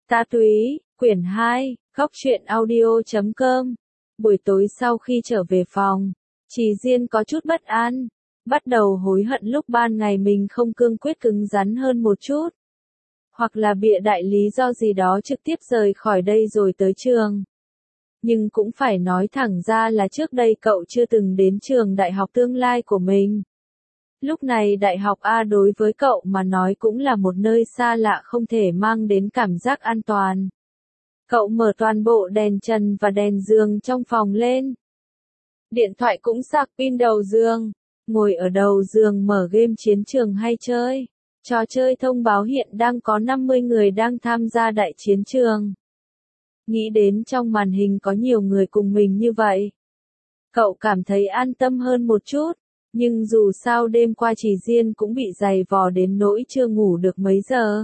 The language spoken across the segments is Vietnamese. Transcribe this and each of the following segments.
Ta Túy, quyển 2, Góc truyện audio.com. Buổi tối sau khi trở về phòng, Trì Diên có chút bất an, bắt đầu hối hận lúc ban ngày mình không cương quyết cứng rắn hơn một chút. Hoặc là bịa đại lý do gì đó trực tiếp rời khỏi đây rồi tới trường. Nhưng cũng phải nói thẳng ra là trước đây cậu chưa từng đến trường đại học tương lai của mình. Lúc này đại học A đối với cậu mà nói cũng là một nơi xa lạ không thể mang đến cảm giác an toàn. Cậu mở toàn bộ đèn trần và đèn giường trong phòng lên. Điện thoại cũng sạc pin đầu giường. Ngồi ở đầu giường mở game chiến trường hay chơi. Trò chơi thông báo hiện đang có 50 người đang tham gia đại chiến trường. Nghĩ đến trong màn hình có nhiều người cùng mình như vậy. Cậu cảm thấy an tâm hơn một chút. Nhưng dù sao đêm qua Trì Diên cũng bị dày vò đến nỗi chưa ngủ được mấy giờ.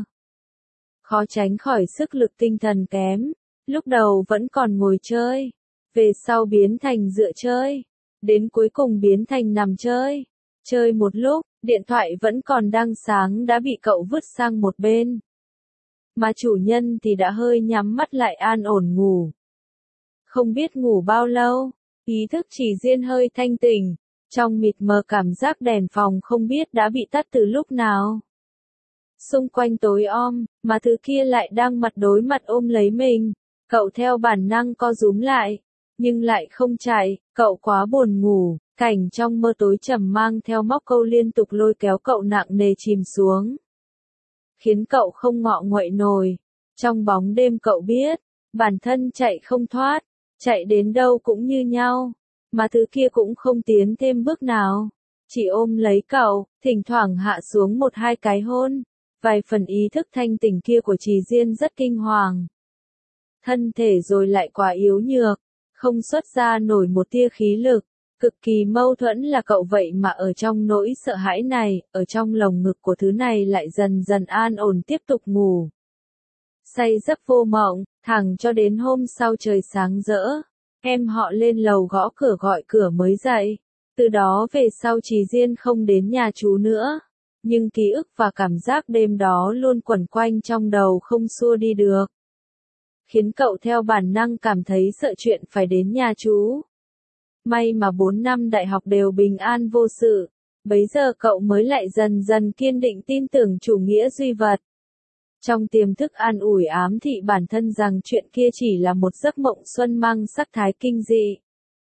Khó tránh khỏi sức lực tinh thần kém. Lúc đầu vẫn còn ngồi chơi. Về sau biến thành dựa chơi. Đến cuối cùng biến thành nằm chơi. Chơi một lúc, điện thoại vẫn còn đang sáng đã bị cậu vứt sang một bên. Mà chủ nhân thì đã hơi nhắm mắt lại an ổn ngủ. Không biết ngủ bao lâu, ý thức Trì Diên hơi thanh tỉnh. Trong mịt mờ cảm giác đèn phòng không biết đã bị tắt từ lúc nào. Xung quanh tối om, mà thứ kia lại đang mặt đối mặt ôm lấy mình. Cậu theo bản năng co rúm lại, nhưng lại không chạy, cậu quá buồn ngủ. Cảnh trong mơ tối trầm mang theo móc câu liên tục lôi kéo cậu nặng nề chìm xuống. Khiến cậu không ngọ nguậy nổi. Trong bóng đêm cậu biết, bản thân chạy không thoát, chạy đến đâu cũng như nhau. Mà thứ kia cũng không tiến thêm bước nào. Chỉ ôm lấy cậu, thỉnh thoảng hạ xuống một hai cái hôn. Vài phần ý thức thanh tỉnh kia của Trì Diên rất kinh hoàng. Thân thể rồi lại quá yếu nhược, không xuất ra nổi một tia khí lực. Cực kỳ mâu thuẫn là cậu vậy mà ở trong nỗi sợ hãi này, ở trong lồng ngực của thứ này lại dần dần an ổn tiếp tục ngủ. Say giấc vô mộng, thẳng cho đến hôm sau trời sáng rỡ. Em họ lên lầu gõ cửa gọi cửa mới dậy. Từ đó về sau Trì Diên không đến nhà chú nữa. Nhưng ký ức và cảm giác đêm đó luôn quẩn quanh trong đầu không xua đi được. Khiến cậu theo bản năng cảm thấy sợ chuyện phải đến nhà chú. May mà 4 năm đại học đều bình an vô sự. Bấy giờ cậu mới lại dần dần kiên định tin tưởng chủ nghĩa duy vật. Trong tiềm thức an ủi ám thị bản thân rằng chuyện kia chỉ là một giấc mộng xuân mang sắc thái kinh dị.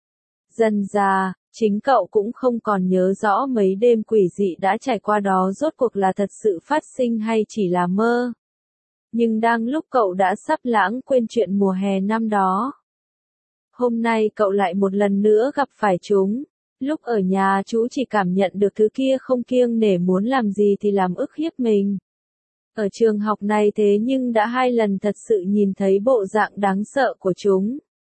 Dần dà, chính cậu cũng không còn nhớ rõ mấy đêm quỷ dị đã trải qua đó rốt cuộc là thật sự phát sinh hay chỉ là mơ. Nhưng đang lúc cậu đã sắp lãng quên chuyện mùa hè năm đó. Hôm nay cậu lại một lần nữa gặp phải chúng. Lúc ở nhà chú chỉ cảm nhận được thứ kia không kiêng nể muốn làm gì thì làm ức hiếp mình. Ở trường học này thế nhưng đã 2 lần thật sự nhìn thấy bộ dạng đáng sợ của chúng.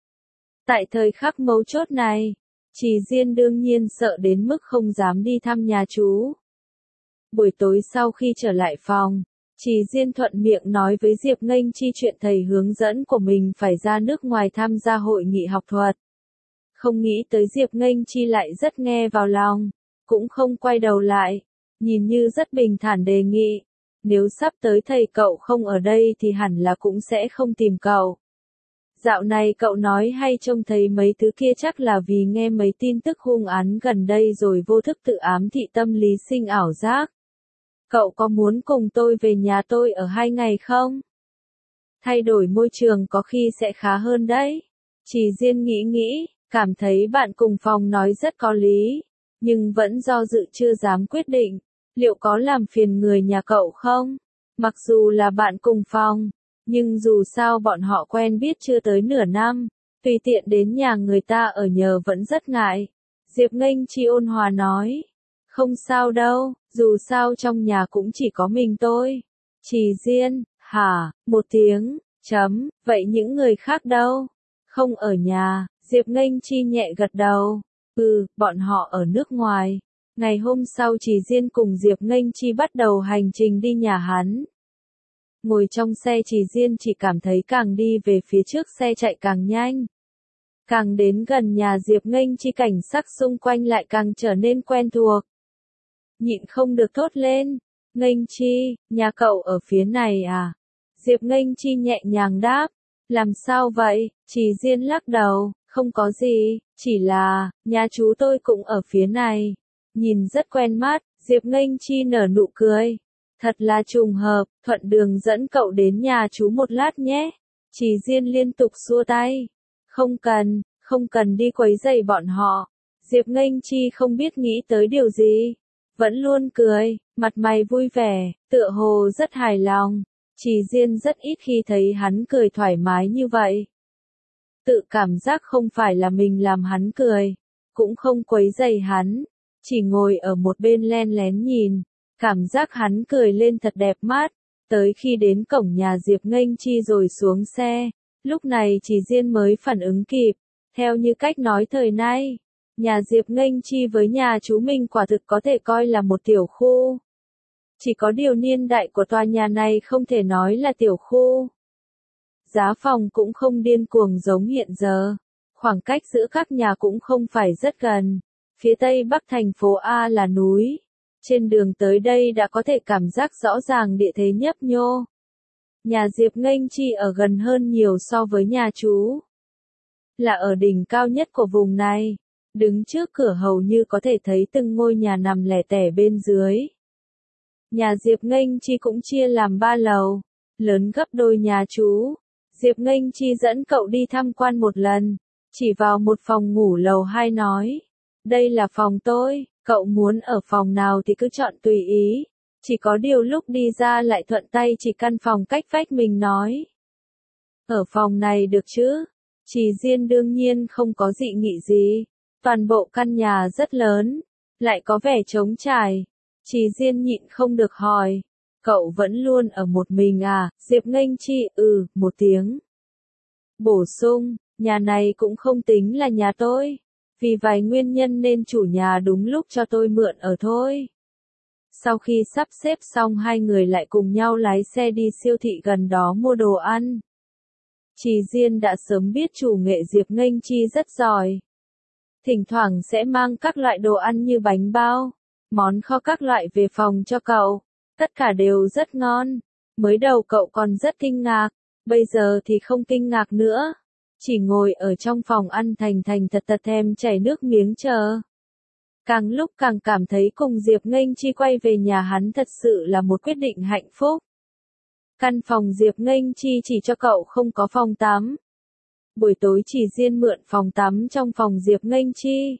Tại thời khắc mấu chốt này, Trì Diên đương nhiên sợ đến mức không dám đi thăm nhà chú. Buổi tối sau khi trở lại phòng, Trì Diên thuận miệng nói với Diệp Nghênh Chi chuyện thầy hướng dẫn của mình phải ra nước ngoài tham gia hội nghị học thuật. Không nghĩ tới Diệp Nghênh Chi lại rất nghe vào lòng, cũng không quay đầu lại, nhìn như rất bình thản đề nghị. Nếu sắp tới thầy cậu không ở đây thì hẳn là cũng sẽ không tìm cậu. Dạo này cậu nói hay trông thấy mấy thứ kia chắc là vì nghe mấy tin tức hung án gần đây rồi vô thức tự ám thị tâm lý sinh ảo giác. Cậu có muốn cùng tôi về nhà tôi ở 2 ngày không? Thay đổi môi trường có khi sẽ khá hơn đấy. Trì Diên nghĩ, cảm thấy bạn cùng phòng nói rất có lý, nhưng vẫn do dự chưa dám quyết định. Liệu có làm phiền người nhà cậu không? Mặc dù là bạn cùng phòng, nhưng dù sao bọn họ quen biết chưa tới nửa năm, tùy tiện đến nhà người ta ở nhờ vẫn rất ngại. Diệp Nghênh Chi ôn hòa nói, không sao đâu, dù sao trong nhà cũng chỉ có mình tôi. Trì Diên, hả, một tiếng, chấm, vậy những người khác đâu? Không ở nhà, Diệp Nghênh Chi nhẹ gật đầu, bọn họ ở nước ngoài. Ngày hôm sau Trì Diên cùng Diệp Nghênh Chi bắt đầu hành trình đi nhà hắn. Ngồi trong xe Trì Diên chỉ cảm thấy càng đi về phía trước xe chạy càng nhanh. Càng đến gần nhà Diệp Nghênh Chi cảnh sắc xung quanh lại càng trở nên quen thuộc. Nhịn không được thốt lên, Nghênh Chi, nhà cậu ở phía này à? Diệp Nghênh Chi nhẹ nhàng đáp. Làm sao vậy? Trì Diên lắc đầu, không có gì, chỉ là, nhà chú tôi cũng ở phía này. Nhìn rất quen mắt, Diệp Nghênh Chi nở nụ cười. Thật là trùng hợp, thuận đường dẫn cậu đến nhà chú một lát nhé. Trì Diên liên tục xua tay. Không cần đi quấy rầy bọn họ. Diệp Nghênh Chi không biết nghĩ tới điều gì. Vẫn luôn cười, mặt mày vui vẻ, tựa hồ rất hài lòng. Trì Diên rất ít khi thấy hắn cười thoải mái như vậy. Tự cảm giác không phải là mình làm hắn cười, cũng không quấy rầy hắn, chỉ ngồi ở một bên len lén nhìn, cảm giác hắn cười lên thật đẹp mắt. Tới khi đến cổng nhà Diệp Nghênh Chi rồi xuống xe, lúc này Trì Diên mới phản ứng kịp, theo như cách nói thời nay, nhà Diệp Nghênh Chi với nhà chú mình quả thực có thể coi là một tiểu khu. Chỉ có điều niên đại của tòa nhà này không thể nói là tiểu khu. Giá phòng cũng không điên cuồng giống hiện giờ. Khoảng cách giữa các nhà cũng không phải rất gần. Phía tây bắc thành phố A là núi. Trên đường tới đây đã có thể cảm giác rõ ràng địa thế nhấp nhô. Nhà Diệp Nghênh Chi ở gần hơn nhiều so với nhà chú. Là ở đỉnh cao nhất của vùng này. Đứng trước cửa hầu như có thể thấy từng ngôi nhà nằm lẻ tẻ bên dưới. Nhà Diệp Nghênh Chi cũng chia làm 3 lầu, lớn gấp đôi nhà chú. Diệp Nghênh Chi dẫn cậu đi tham quan một lần, chỉ vào một phòng ngủ lầu 2 nói. Đây là phòng tôi, cậu muốn ở phòng nào thì cứ chọn tùy ý. Chỉ có điều lúc đi ra lại thuận tay chỉ căn phòng cách vách mình nói. Ở phòng này được chứ? Trì Diên đương nhiên không có dị nghị gì. Toàn bộ căn nhà rất lớn, lại có vẻ trống trải. Trì Diên nhịn không được hỏi. Cậu vẫn luôn ở một mình à? Diệp Nghênh Chi một tiếng. Bổ sung, nhà này cũng không tính là nhà tôi. Vì vài nguyên nhân nên chủ nhà đúng lúc cho tôi mượn ở thôi. Sau khi sắp xếp xong hai người lại cùng nhau lái xe đi siêu thị gần đó mua đồ ăn. Trì Diên đã sớm biết chủ nghệ Diệp Nghênh Chi rất giỏi. Thỉnh thoảng sẽ mang các loại đồ ăn như bánh bao, món kho các loại về phòng cho cậu. Tất cả đều rất ngon. Mới đầu cậu còn rất kinh ngạc, bây giờ thì không kinh ngạc nữa. Chỉ ngồi ở trong phòng ăn thành thật thèm chảy nước miếng chờ. Càng lúc càng cảm thấy cùng Diệp Nghênh Chi quay về nhà hắn thật sự là một quyết định hạnh phúc. Căn phòng Diệp Nghênh Chi chỉ cho cậu không có phòng tắm. Buổi tối Trì Diên mượn phòng tắm trong phòng Diệp Nghênh Chi.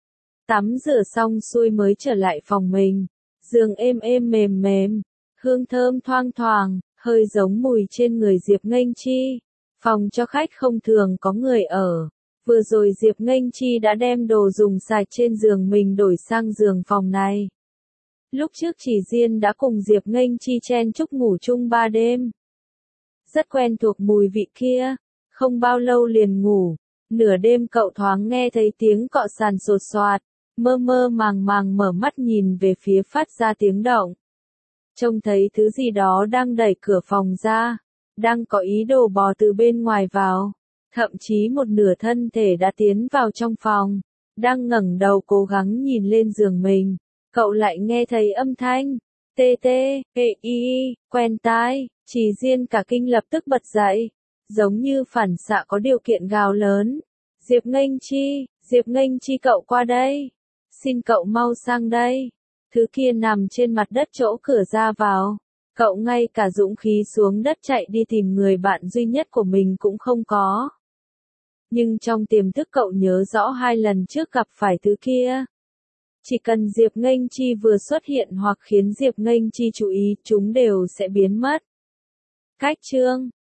Tắm rửa xong xuôi mới trở lại phòng mình. Giường êm êm mềm mềm, hương thơm thoang thoảng, hơi giống mùi trên người Diệp Nghênh Chi. Phòng cho khách không thường có người ở. Vừa rồi Diệp Nghênh Chi đã đem đồ dùng sạch trên giường mình đổi sang giường phòng này. Lúc trước Trì Diên đã cùng Diệp Nghênh Chi chen chúc ngủ chung 3 đêm. Rất quen thuộc mùi vị kia. Không bao lâu liền ngủ. Nửa đêm cậu thoáng nghe thấy tiếng cọ sàn sột soạt. Mơ mơ màng màng mở mắt nhìn về phía phát ra tiếng động. Trông thấy thứ gì đó đang đẩy cửa phòng ra. Đang có ý đồ bò từ bên ngoài vào. Thậm chí một nửa thân thể đã tiến vào trong phòng. Đang ngẩng đầu cố gắng nhìn lên giường mình. Cậu lại nghe thấy âm thanh. Tê tê, quen tai. Trì Diên cả kinh lập tức bật dậy. Giống như phản xạ có điều kiện gào lớn. Diệp Nghênh Chi cậu qua đây. Xin cậu mau sang đây. Thứ kia nằm trên mặt đất chỗ cửa ra vào. Cậu ngay cả dũng khí xuống đất chạy đi tìm người bạn duy nhất của mình cũng không có. Nhưng trong tiềm thức cậu nhớ rõ 2 lần trước gặp phải thứ kia. Chỉ cần Diệp Nghênh Chi vừa xuất hiện hoặc khiến Diệp Nghênh Chi chú ý, chúng đều sẽ biến mất. Cách chương